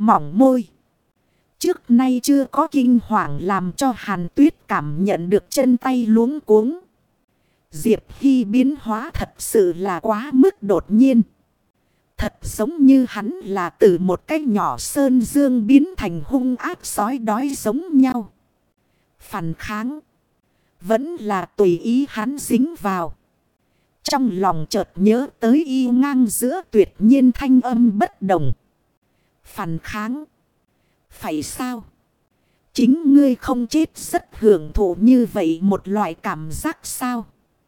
mỏng môi. Trước nay chưa có kinh hoàng làm cho Hàn Tuyết cảm nhận được chân tay luống cuống. Diệp Hy biến hóa thật sự là quá mức đột nhiên. Thật giống như hắn là từ một cái nhỏ sơn dương biến thành hung ác sói đói giống nhau. Phản kháng. Vẫn là tùy ý hắn dính vào. Trong lòng chợt nhớ tới y ngang giữa tuyệt nhiên thanh âm bất đồng. Phản kháng. Phải sao? Chính ngươi không chết rất hưởng thụ như vậy một loại cảm giác sao?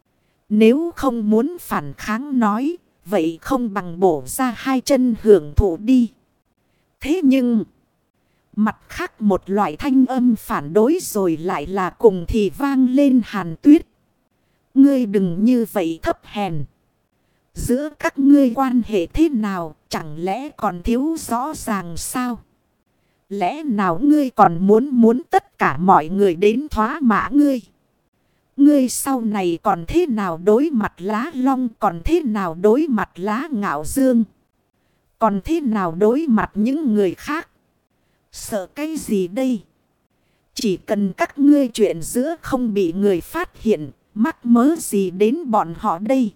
Nếu không muốn phản kháng nói, vậy không bằng bổ ra hai chân hưởng thụ đi. Thế nhưng, mặt khác một loại thanh âm phản đối rồi lại là cùng thì vang lên Hàn Tuyết. Ngươi đừng như vậy thấp hèn. Giữa các ngươi quan hệ thế nào, chẳng lẽ còn thiếu rõ ràng sao? Lẽ nào ngươi còn muốn tất cả mọi người đến thóa mã ngươi? Ngươi sau này còn thế nào đối mặt Lá Long, còn thế nào đối mặt Lá Ngạo Dương? Còn thế nào đối mặt những người khác? Sợ cái gì đây? Chỉ cần các ngươi chuyện giữa không bị người phát hiện, mắc mớ gì đến bọn họ đây?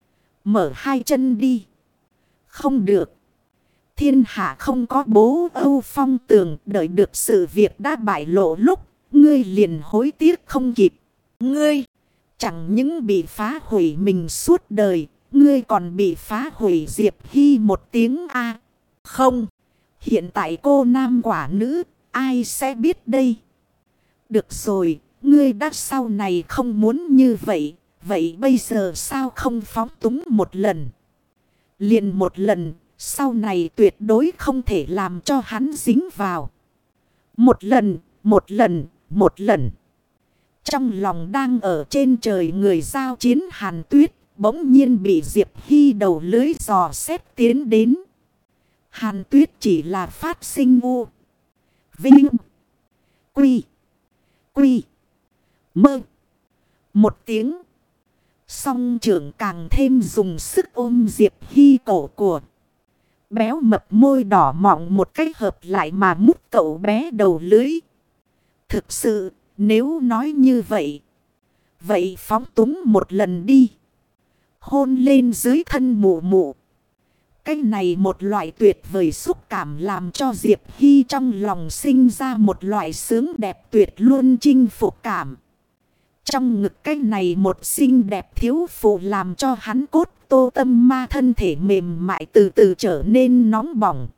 Mở hai chân đi. Không được. Thiên hạ không có bố Âu Phong Tường, đợi được sự việc đã bại lộ lúc, ngươi liền hối tiếc không kịp. Ngươi chẳng những bị phá hủy mình suốt đời, ngươi còn bị phá hủy Diệp Hy một tiếng A. Không, hiện tại cô nam quả nữ, ai sẽ biết đây? Được rồi, ngươi đã sau này không muốn như vậy, vậy bây giờ sao không phóng túng một lần? Liền một lần, sau này tuyệt đối không thể làm cho hắn dính vào. Một lần, một lần, một lần. Trong lòng đang ở trên trời người giao chiến Hàn Tuyết, bỗng nhiên bị Diệp Hy đầu lưới dò xét tiến đến. Hàn Tuyết chỉ là phát sinh u. Vinh. Quy. Quy. Mơ. Một tiếng. Song trưởng càng thêm dùng sức ôm Diệp Hy cổ của. Béo mập môi đỏ mọng một cách hợp lại mà mút cậu bé đầu lưới. Thực sự, nếu nói như vậy, vậy phóng túng một lần đi. Hôn lên dưới thân mụ mụ. Cái này một loại tuyệt vời xúc cảm làm cho Diệp Hy trong lòng sinh ra một loại sướng đẹp tuyệt luôn chinh phục cảm. Trong ngực cái này một xinh đẹp thiếu phụ làm cho hắn cốt tô tâm ma thân thể mềm mại từ từ trở nên nóng bỏng.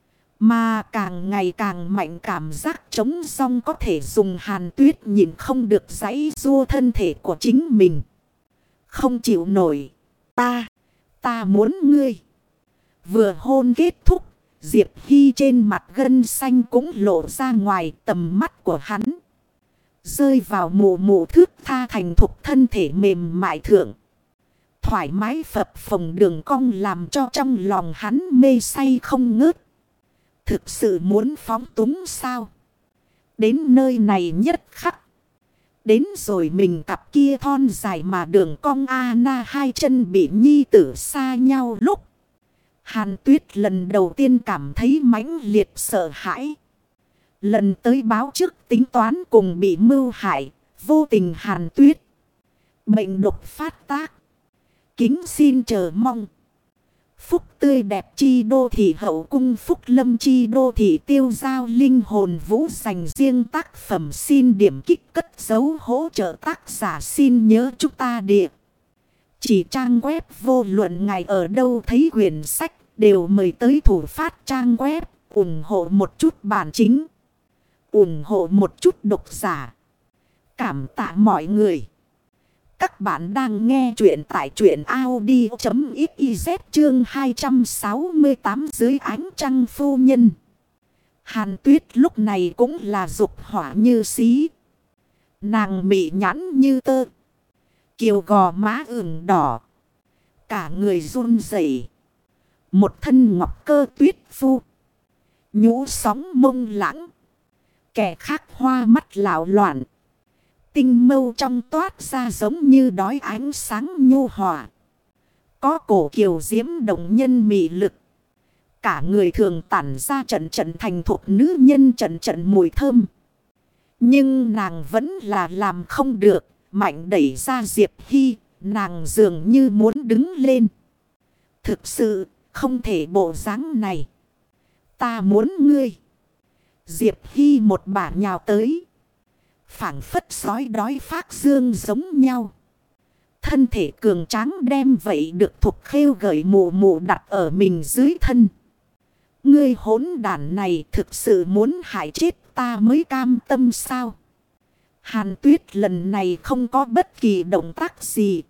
Mà càng ngày càng mạnh cảm giác trống song có thể dùng Hàn Tuyết nhìn không được giãy giụa thân thể của chính mình. Không chịu nổi. Ta muốn ngươi. Vừa hôn kết thúc, Diệp Hy trên mặt gân xanh cũng lộ ra ngoài tầm mắt của hắn. Rơi vào mụ mụ thước tha thành thục thân thể mềm mại thượng. Thoải mái phập phồng đường cong làm cho trong lòng hắn mê say không ngớt. Thực sự muốn phóng túng sao? Đến nơi này nhất khắc. Đến rồi mình cặp kia thon dài mà đường cong na hai chân bị nhi tử xa nhau lúc. Hàn Tuyết lần đầu tiên cảm thấy mãnh liệt sợ hãi. Lần tới báo trước tính toán cùng bị mưu hại, vô tình Hàn Tuyết. Bệnh độc phát tác. Kính xin chờ mong. Phúc tươi đẹp chi đô thị hậu cung Phúc Lâm chi đô thị tiêu giao linh hồn vũ dành riêng tác phẩm xin điểm kích cất dấu hỗ trợ tác giả xin nhớ chúng ta địa. Chỉ trang web vô luận ngài ở đâu thấy quyển sách đều mời tới thủ phát trang web ủng hộ một chút bản chính. Ủng hộ một chút độc giả. Cảm tạ mọi người. Các bạn đang nghe chuyện tại truyện audio.xyz chương 268 dưới ánh trăng phu nhân. Hàn Tuyết lúc này cũng là dục hỏa như xí. Nàng mị nhãn như tơ. Kiều gò má ửng đỏ. Cả người run rẩy. Một thân ngọc cơ tuyết phu. Nhũ sóng mông lãng. Kẻ khác hoa mắt lảo loạn. Tinh mâu trong toát ra giống như đói ánh sáng nhu hòa. Có cổ kiều diễm động nhân mị lực. Cả người thường tản ra trận trận thành thục nữ nhân trận trận mùi thơm. Nhưng nàng vẫn là làm không được. Mạnh đẩy ra Diệp Hy. Nàng dường như muốn đứng lên. Thực sự không thể bộ dáng này. Ta muốn ngươi. Diệp Hy một bả nhào tới. Phảng phất sói đói phát dương giống nhau. Thân thể cường tráng đem vậy được Thục Khêu gợi mụ mụ đặt ở mình dưới thân. Ngươi hỗn đản này thực sự muốn hại chết ta mới cam tâm sao? Hàn Tuyết lần này không có bất kỳ động tác gì.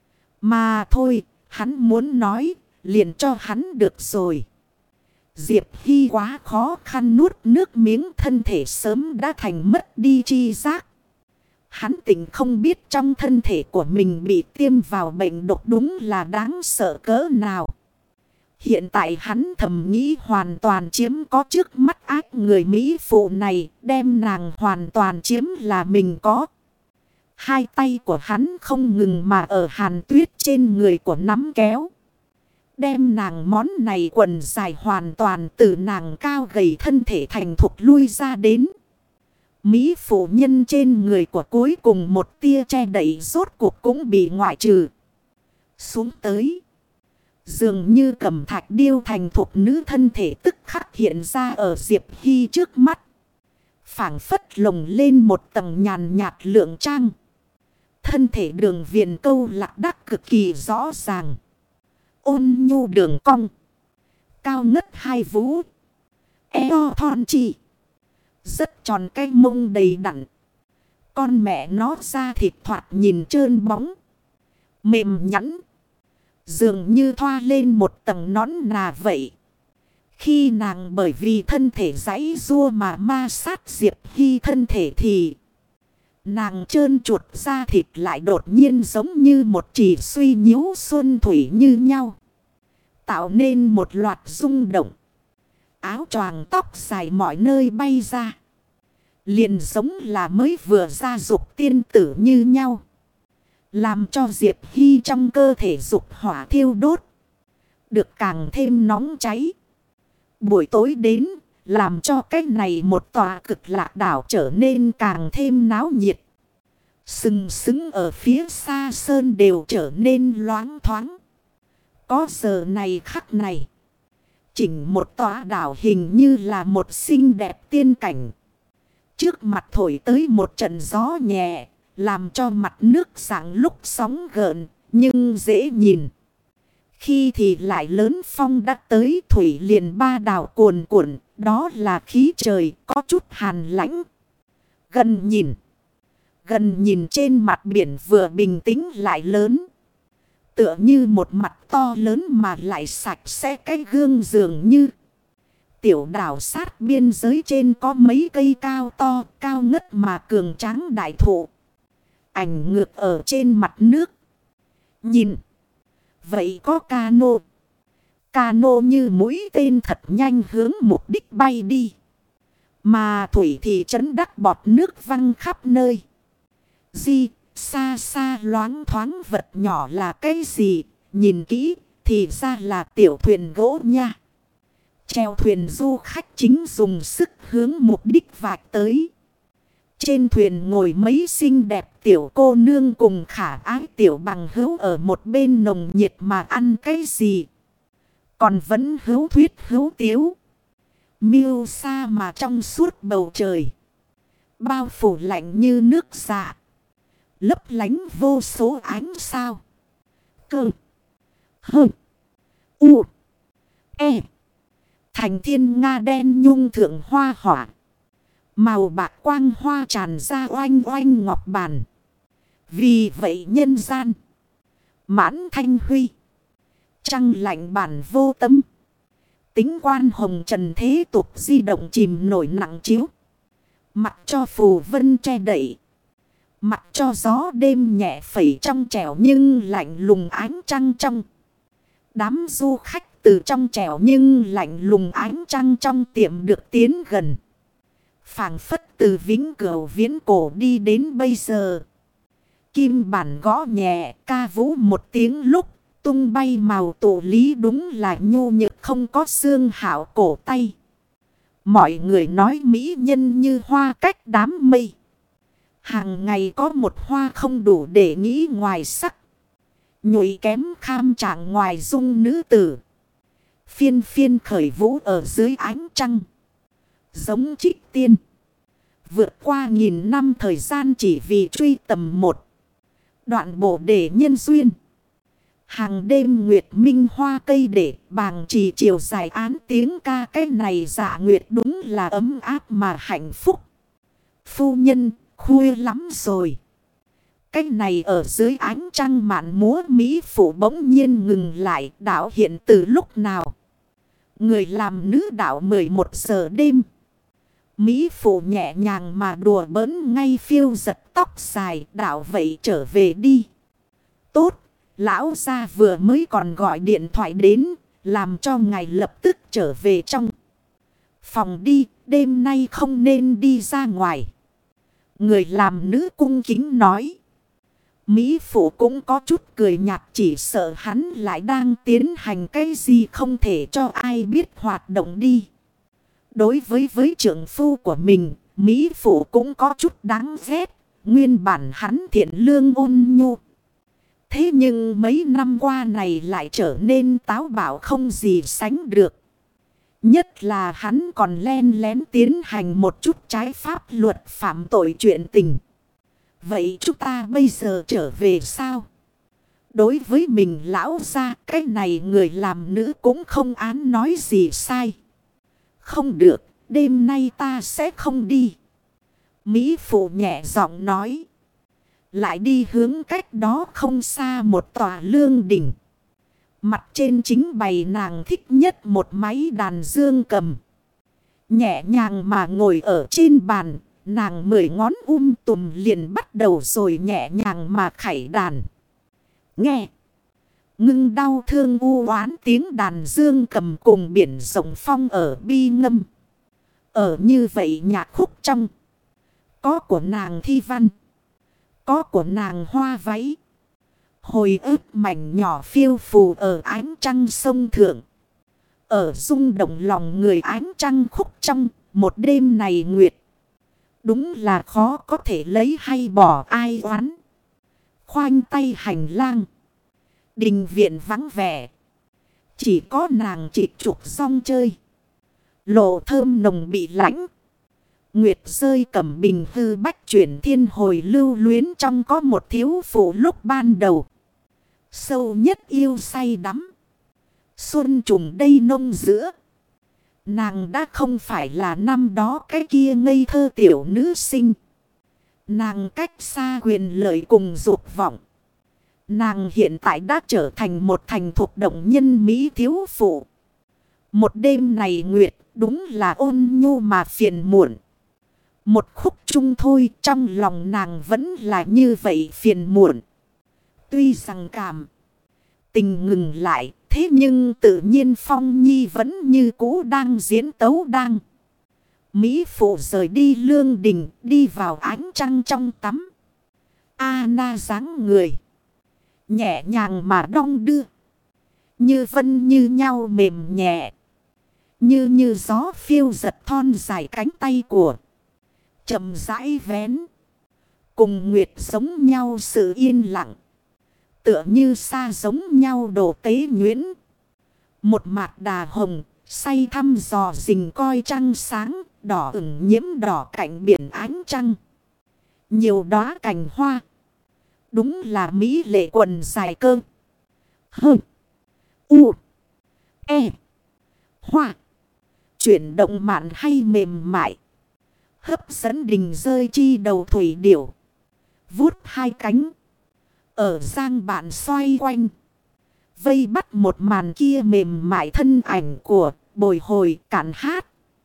Mà thôi, hắn muốn nói, liền cho hắn được rồi. Diệp Hy quá khó khăn nuốt nước miếng, thân thể sớm đã thành mất đi chi giác. Hắn tỉnh không biết trong thân thể của mình bị tiêm vào bệnh độc đúng là đáng sợ cỡ nào. Hiện tại hắn thầm nghĩ hoàn toàn chiếm có trước mắt ác người Mỹ phụ này, đem nàng hoàn toàn chiếm là mình có. Hai tay của hắn không ngừng mà ở Hàn Tuyết trên người của nắm kéo. Đem nàng món này quần dài hoàn toàn từ nàng cao gầy thân thể thành thục lui ra đến. Mỹ phụ nhân trên người của cuối cùng một tia che đậy rốt cuộc cũng bị ngoại trừ. Xuống tới. Dường như cẩm thạch điêu thành thục nữ thân thể tức khắc hiện ra ở Diệp Hy trước mắt. Phảng phất lồng lên một tầng nhàn nhạt lượng trang. Thân thể đường viền câu lạc đắc cực kỳ rõ ràng. Ôn nhu đường cong. Cao ngất hai vú. Eo thon chỉ. Rất tròn cái mông đầy đặn. Con mẹ nó ra thịt thoạt nhìn trơn bóng. Mềm nhẵn. Dường như thoa lên một tầng nón nà vậy. Khi nàng bởi vì thân thể giãy giụa mà ma sát Diệp Hy thân thể thì nàng trơn chuột da thịt lại đột nhiên giống như một chỉ suy nhiễu xuân thủy như nhau. Tạo nên một loạt rung động. Áo choàng tóc dài mọi nơi bay ra. Liền giống là mới vừa ra dục tiên tử như nhau. Làm cho Diệp Hy trong cơ thể dục hỏa thiêu đốt. Được càng thêm nóng cháy. Buổi tối đến. Làm cho cái này một tòa cực lạc đảo trở nên càng thêm náo nhiệt. Sừng sững ở phía xa sơn đều trở nên loáng thoáng. Có giờ này khắc này. Chỉnh một tòa đảo hình như là một xinh đẹp tiên cảnh. Trước mặt thổi tới một trận gió nhẹ. Làm cho mặt nước sáng lúc sóng gợn. Nhưng dễ nhìn. Khi thì lại lớn phong đã tới thủy liền ba đảo cuồn cuộn. Đó là khí trời có chút hàn lãnh. Gần nhìn trên mặt biển vừa bình tĩnh lại lớn. Tựa như một mặt to lớn mà lại sạch sẽ cái gương dường như. Tiểu đảo sát biên giới trên có mấy cây cao to, cao ngất mà cường tráng đại thụ. Ảnh ngược ở trên mặt nước. Nhìn. Vậy có cano. Cano như mũi tên thật nhanh hướng mục đích bay đi. Mà thủy thì chấn đắc bọt nước văng khắp nơi. Xa xa loáng thoáng vật nhỏ là cái gì? Nhìn kỹ thì ra là tiểu thuyền gỗ nha. Chèo thuyền du khách chính dùng sức hướng mục đích vạch tới. Trên thuyền ngồi mấy xinh đẹp tiểu cô nương cùng khả ái tiểu bằng hữu ở một bên nồng nhiệt mà ăn cái gì. Còn vẫn hữu thuyết hữu tiếu. Miêu xa mà trong suốt bầu trời. Bao phủ lạnh như nước dạ. Lấp lánh vô số ánh sao. Cơ. Hơ. U. E. Thành thiên nga đen nhung thượng hoa hỏa. Màu bạc quang hoa tràn ra oanh oanh ngọc bàn. Vì vậy nhân gian. Mãn thanh huy. Trăng lạnh bản vô tâm. Tính quan hồng trần thế tục di động chìm nổi nặng chiếu. Mặc cho phù vân che đậy. Mặc cho gió đêm nhẹ phẩy trong trẻo nhưng lạnh lùng ánh trăng trong. Đám du khách từ trong trẻo nhưng lạnh lùng ánh trăng trong tiệm được tiến gần. Phảng phất từ vĩnh cửu viễn cổ đi đến bây giờ. Kim bản gõ nhẹ ca vũ một tiếng lúc. tung bay màu tụ lý đúng là nhu nhược không có xương hảo cổ tay. Mọi người nói mỹ nhân như hoa cách đám mây. Hàng ngày có một hoa không đủ để nghĩ ngoài sắc. Nhụy kém kham trạng ngoài dung nữ tử. Phiên phiên khởi vũ ở dưới ánh trăng. Giống trích tiên. Vượt qua nghìn năm thời gian chỉ vì truy tầm một đoạn bộ để nhân duyên. Hàng đêm nguyệt minh hoa cây để bàng trì chiều dài án tiếng ca. Cái này dạ nguyệt đúng là ấm áp mà hạnh phúc. Phu nhân, khuya lắm rồi. Cái này ở dưới ánh trăng mạn múa mỹ phụ bỗng nhiên ngừng lại. Đạo hiện từ lúc nào? Người làm nữ đạo 11 giờ đêm. Mỹ phụ nhẹ nhàng mà đùa bỡn ngay phiêu giật tóc dài. Đạo vậy trở về đi. Tốt, lão gia vừa mới còn gọi điện thoại đến. Làm cho ngài lập tức trở về trong phòng đi. Đêm nay không nên đi ra ngoài. Người làm nữ cung kính nói. Mỹ phụ cũng có chút cười nhạt, chỉ sợ hắn lại đang tiến hành cái gì không thể cho ai biết hoạt động đi. Đối với trưởng phu của mình, Mỹ phụ cũng có chút đáng ghét. Nguyên bản hắn thiện lương ôn nhu. Thế nhưng mấy năm qua này lại trở nên táo bạo không gì sánh được. Nhất là hắn còn len lén tiến hành một chút trái pháp luật phạm tội chuyện tình. Vậy chúng ta bây giờ trở về sao? Đối với mình lão gia, cái này người làm nữ cũng không án nói gì sai. Không được, đêm nay ta sẽ không đi. Mỹ phụ nhẹ giọng nói. Lại đi hướng cách đó không xa một tòa lương đỉnh. Mặt trên chính bày nàng thích nhất một máy đàn dương cầm. Nhẹ nhàng mà ngồi ở trên bàn. Nàng 10 ngón tùm liền bắt đầu rồi nhẹ nhàng mà khảy đàn. Nghe. Ngưng đau thương u oán tiếng đàn dương cầm cùng biển rộng phong ở bi ngâm. Ở như vậy nhạc khúc trong. Có của nàng thi văn. Có của nàng hoa váy. Hồi ức mảnh nhỏ phiêu phù ở ánh trăng sông thượng. Ở rung động lòng người ánh trăng khúc trong một đêm này nguyệt. Đúng là khó có thể lấy hay bỏ ai oán. Khoanh tay hành lang. Đình viện vắng vẻ. Chỉ có nàng trịch trục rong chơi. Lộ thơm nồng bị lãnh. Nguyệt rơi cẩm bình hư bách chuyển thiên hồi lưu luyến trong có một thiếu phụ lúc ban đầu. Sâu nhất yêu say đắm. Xuân trùng đây nông giữa. Nàng đã không phải là năm đó cái kia ngây thơ tiểu nữ sinh. Nàng cách xa quyền lợi cùng dục vọng. Nàng hiện tại đã trở thành một thành thục động nhân mỹ thiếu phụ. Một đêm này nguyệt đúng là ôn nhu mà phiền muộn. Một khúc chung thôi trong lòng nàng vẫn là như vậy phiền muộn. Tuy rằng cảm tình ngừng lại. Thế nhưng tự nhiên Phong Nhi vẫn như cũ đang diễn tấu đang. Mỹ phụ rời đi lương đình đi vào ánh trăng trong tắm. Na dáng người. Nhẹ nhàng mà đong đưa. Như vân như nhau mềm nhẹ. Như gió phiêu giật thon dài cánh tay của. Chậm rãi vén. Cùng nguyệt giống nhau sự yên lặng. Tựa như xa giống nhau đồ tế nhuyễn. Một mạt đà hồng, say thăm dò rình coi trăng sáng, đỏ ửng nhiễm đỏ cạnh biển ánh trăng. Nhiều đóa cành hoa. Đúng là mỹ lệ quần dài cơ. Hơ. U. E. Hoa. Chuyển động mạn hay mềm mại. Hấp dẫn đình rơi chi đầu thủy điểu. Vút hai cánh. Ở giang bạn xoay quanh. Vây bắt một màn kia mềm mại thân ảnh của bồi hồi cạn hát.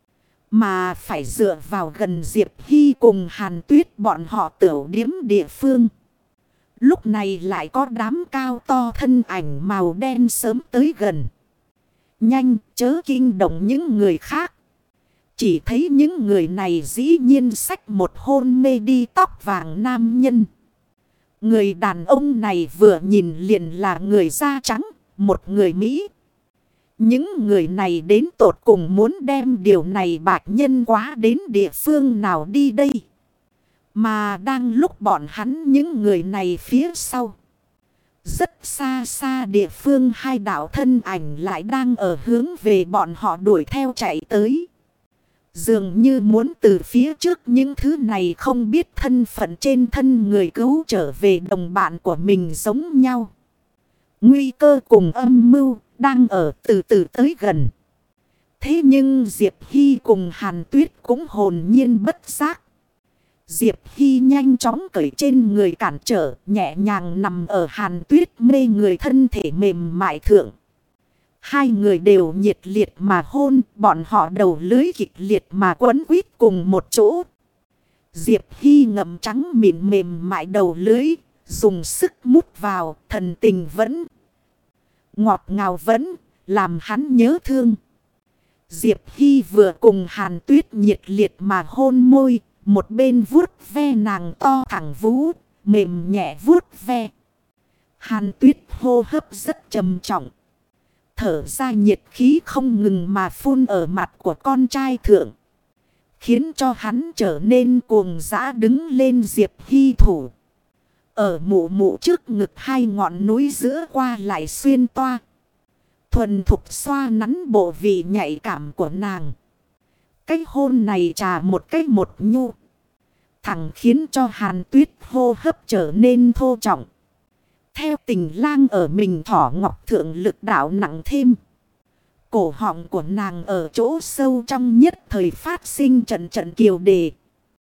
Mà phải dựa vào gần Diệp Hy cùng Hàn Tuyết bọn họ tửu điếm địa phương. Lúc này lại có đám cao to thân ảnh màu đen sớm tới gần. Nhanh chớ kinh động những người khác. Chỉ thấy những người này dĩ nhiên xách một hôn mê đi tóc vàng nam nhân. Người đàn ông này vừa nhìn liền là người da trắng, một người Mỹ. Những người này đến tột cùng muốn đem điều này bạch nhân quá đến địa phương nào đi đây. Mà đang lúc bọn hắn những người này phía sau. Rất xa xa địa phương hai đạo thân ảnh lại đang ở hướng về bọn họ đuổi theo chạy tới. Dường như muốn từ phía trước những thứ này không biết thân phận trên thân người cứu trở về đồng bạn của mình giống nhau. Nguy cơ cùng âm mưu đang ở từ từ tới gần. Thế nhưng Diệp Hy cùng Hàn Tuyết cũng hồn nhiên bất giác. Diệp Hy nhanh chóng cởi trên người cản trở, nhẹ nhàng nằm ở Hàn Tuyết mê người thân thể mềm mại thượng. Hai người đều nhiệt liệt mà hôn, bọn họ đầu lưới kịch liệt mà quấn quýt cùng một chỗ. Diệp Hy ngậm trắng mịn mềm mại đầu lưới, dùng sức mút vào, thần tình vẫn ngọt ngào vẫn, làm hắn nhớ thương. Diệp Hy vừa cùng Hàn Tuyết nhiệt liệt mà hôn môi, một bên vuốt ve nàng to thẳng vú, mềm nhẹ vuốt ve. Hàn Tuyết hô hấp rất trầm trọng. Thở ra nhiệt khí không ngừng mà phun ở mặt của con trai thượng. Khiến cho hắn trở nên cuồng dã đứng lên Diệp Hy thủ. Ở mụ mụ trước ngực hai ngọn núi giữa qua lại xuyên toa. Thuần thục xoa nắn bộ vị nhạy cảm của nàng. Cái hôn này trà một cái một nhu. Thẳng khiến cho Hàn Tuyết hô hấp trở nên thô trọng. Theo tình lang ở mình thỏ ngọc thượng lực đạo nặng thêm. Cổ họng của nàng ở chỗ sâu trong nhất thời phát sinh trận trận kiều đề.